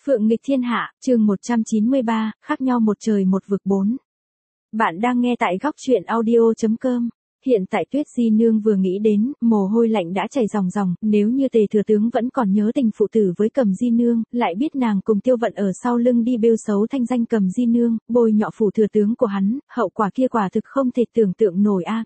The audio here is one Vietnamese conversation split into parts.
Phượng nghịch thiên hạ, chương 193, khác nhau một trời một vực 4. Bạn đang nghe tại góc truyện audio.com. Hiện tại Tuyết Di Nương vừa nghĩ đến, mồ hôi lạnh đã chảy ròng ròng, nếu như Tề Thừa Tướng vẫn còn nhớ tình phụ tử với Cầm Di Nương, lại biết nàng cùng Tiêu Vận ở sau lưng đi bêu xấu thanh danh Cầm Di Nương, bôi nhọ phủ thừa tướng của hắn, hậu quả kia quả thực không thể tưởng tượng nổi a,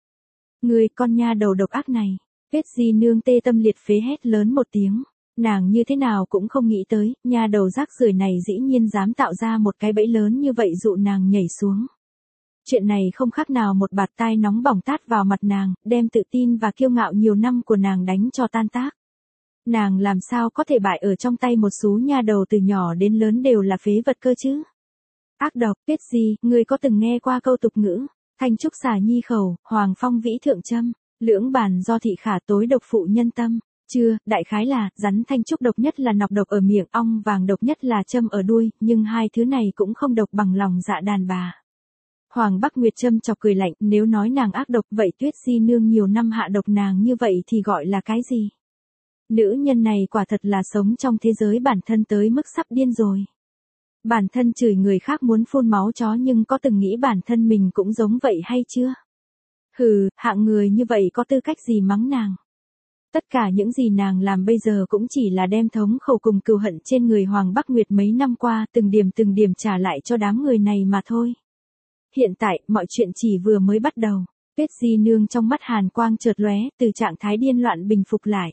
ngươi con nha đầu độc ác này. Tuyết Di Nương tê tâm liệt phế hét lớn một tiếng. Nàng như thế nào cũng không nghĩ tới, nha đầu rác rưởi này dĩ nhiên dám tạo ra một cái bẫy lớn như vậy dụ nàng nhảy xuống. Chuyện này không khác nào một bạt tai nóng bỏng tát vào mặt nàng, đem tự tin và kiêu ngạo nhiều năm của nàng đánh cho tan tác. Nàng làm sao có thể bại ở trong tay một số nha đầu từ nhỏ đến lớn đều là phế vật cơ chứ? Ác độc, Tuyết Di, ngươi có từng nghe qua câu tục ngữ, thanh trúc xà nhi khẩu, hoàng phong vĩ thượng châm, lưỡng bàn do thị khả tối độc phụ nhân tâm? Chưa, đại khái là, rắn thanh trúc độc nhất là nọc độc ở miệng, ong vàng độc nhất là châm ở đuôi, nhưng hai thứ này cũng không độc bằng lòng dạ đàn bà. Hoàng Bắc Nguyệt châm chọc cười lạnh, nếu nói nàng ác độc vậy Tuyết Di Nương nhiều năm hạ độc nàng như vậy thì gọi là cái gì? Nữ nhân này quả thật là sống trong thế giới bản thân tới mức sắp điên rồi. Bản thân chửi người khác muốn phun máu chó nhưng có từng nghĩ bản thân mình cũng giống vậy hay chưa? Hừ, hạng người như vậy có tư cách gì mắng nàng? Tất cả những gì nàng làm bây giờ cũng chỉ là đem thống khẩu cùng cừu hận trên người Hoàng Bắc Nguyệt mấy năm qua từng điểm trả lại cho đám người này mà thôi. Hiện tại, mọi chuyện chỉ vừa mới bắt đầu. Tuyết Di Nương trong mắt hàn quang chợt lóe, từ trạng thái điên loạn bình phục lại.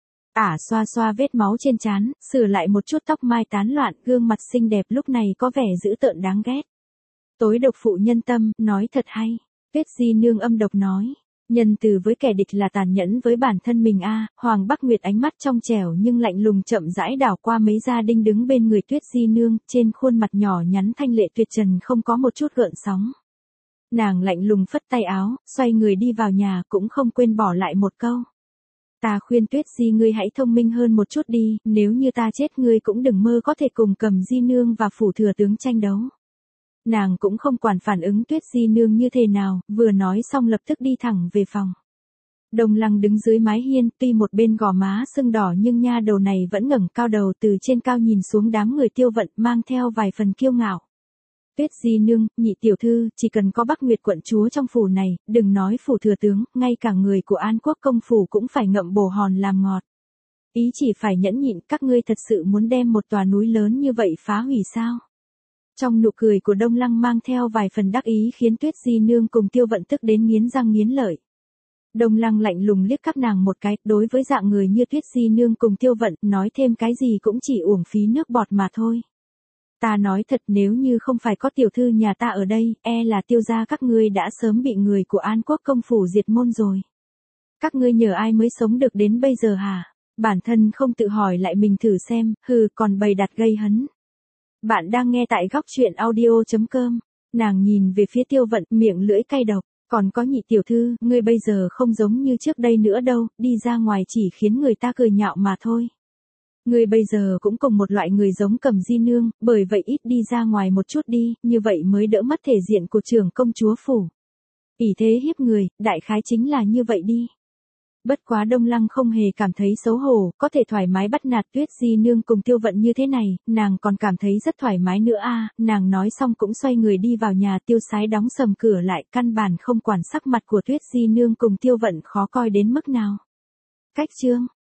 Xoa xoa vết máu trên trán, sửa lại một chút tóc mai tán loạn, gương mặt xinh đẹp lúc này có vẻ dữ tợn đáng ghét. Tối độc phụ nhân tâm, nói thật hay. Tuyết Di Nương âm độc nói. Nhân từ với kẻ địch là tàn nhẫn với bản thân mình a. Hoàng Bắc Nguyệt ánh mắt trong trẻo nhưng lạnh lùng chậm rãi đảo qua mấy gia đình đứng bên người Tuyết Di Nương, trên khuôn mặt nhỏ nhắn thanh lệ tuyệt trần không có một chút gợn sóng. Nàng lạnh lùng phất tay áo, xoay người đi vào nhà cũng không quên bỏ lại một câu. Ta khuyên Tuyết Di ngươi hãy thông minh hơn một chút đi, nếu như ta chết ngươi cũng đừng mơ có thể cùng Cầm Di Nương và phủ thừa tướng tranh đấu. Nàng cũng không quản phản ứng Tuyết Di Nương như thế nào, vừa nói xong lập tức đi thẳng về phòng. Đồng Lăng đứng dưới mái hiên, tuy một bên gò má sưng đỏ nhưng nha đầu này vẫn ngẩng cao đầu từ trên cao nhìn xuống đám người Tiêu Vận mang theo vài phần kiêu ngạo. Tuyết Di Nương, nhị tiểu thư, chỉ cần có Bắc Nguyệt quận chúa trong phủ này, đừng nói phủ thừa tướng, ngay cả người của An Quốc công phủ cũng phải ngậm bồ hòn làm ngọt. Ý chỉ phải nhẫn nhịn, các ngươi thật sự muốn đem một tòa núi lớn như vậy phá hủy sao? Trong nụ cười của Đông Lăng mang theo vài phần đắc ý khiến Tuyết Di Nương cùng Tiêu Vận tức đến nghiến răng nghiến lợi. Đông Lăng lạnh lùng liếc các nàng một cái, đối với dạng người như Tuyết Di Nương cùng Tiêu Vận, nói thêm cái gì cũng chỉ uổng phí nước bọt mà thôi. Ta nói thật, nếu như không phải có tiểu thư nhà ta ở đây, là Tiêu gia các ngươi đã sớm bị người của An Quốc công phủ diệt môn rồi. Các ngươi nhờ ai mới sống được đến bây giờ hả? Bản thân không tự hỏi lại mình thử xem, còn bày đặt gây hấn. Bạn đang nghe tại góc truyện audio.com. Nàng nhìn về phía Tiêu Vận, miệng lưỡi cay độc. Còn có nhị tiểu thư, ngươi bây giờ không giống như trước đây nữa đâu, đi ra ngoài chỉ khiến người ta cười nhạo mà thôi. Ngươi bây giờ cũng cùng một loại người giống Cầm Di Nương, bởi vậy ít đi ra ngoài một chút đi, như vậy mới đỡ mất thể diện của trưởng công chúa phủ. Ỷ thế hiếp người, đại khái chính là như vậy đi. Bất quá Đông Lăng không hề cảm thấy xấu hổ, có thể thoải mái bắt nạt Tuyết Di Nương cùng Tiêu Vận như thế này, nàng còn cảm thấy rất thoải mái nữa a. Nàng nói xong cũng xoay người đi vào nhà, Tiêu Sái đóng sầm cửa lại, căn bản không quản sắc mặt của Tuyết Di Nương cùng Tiêu Vận khó coi đến mức nào. Cách chương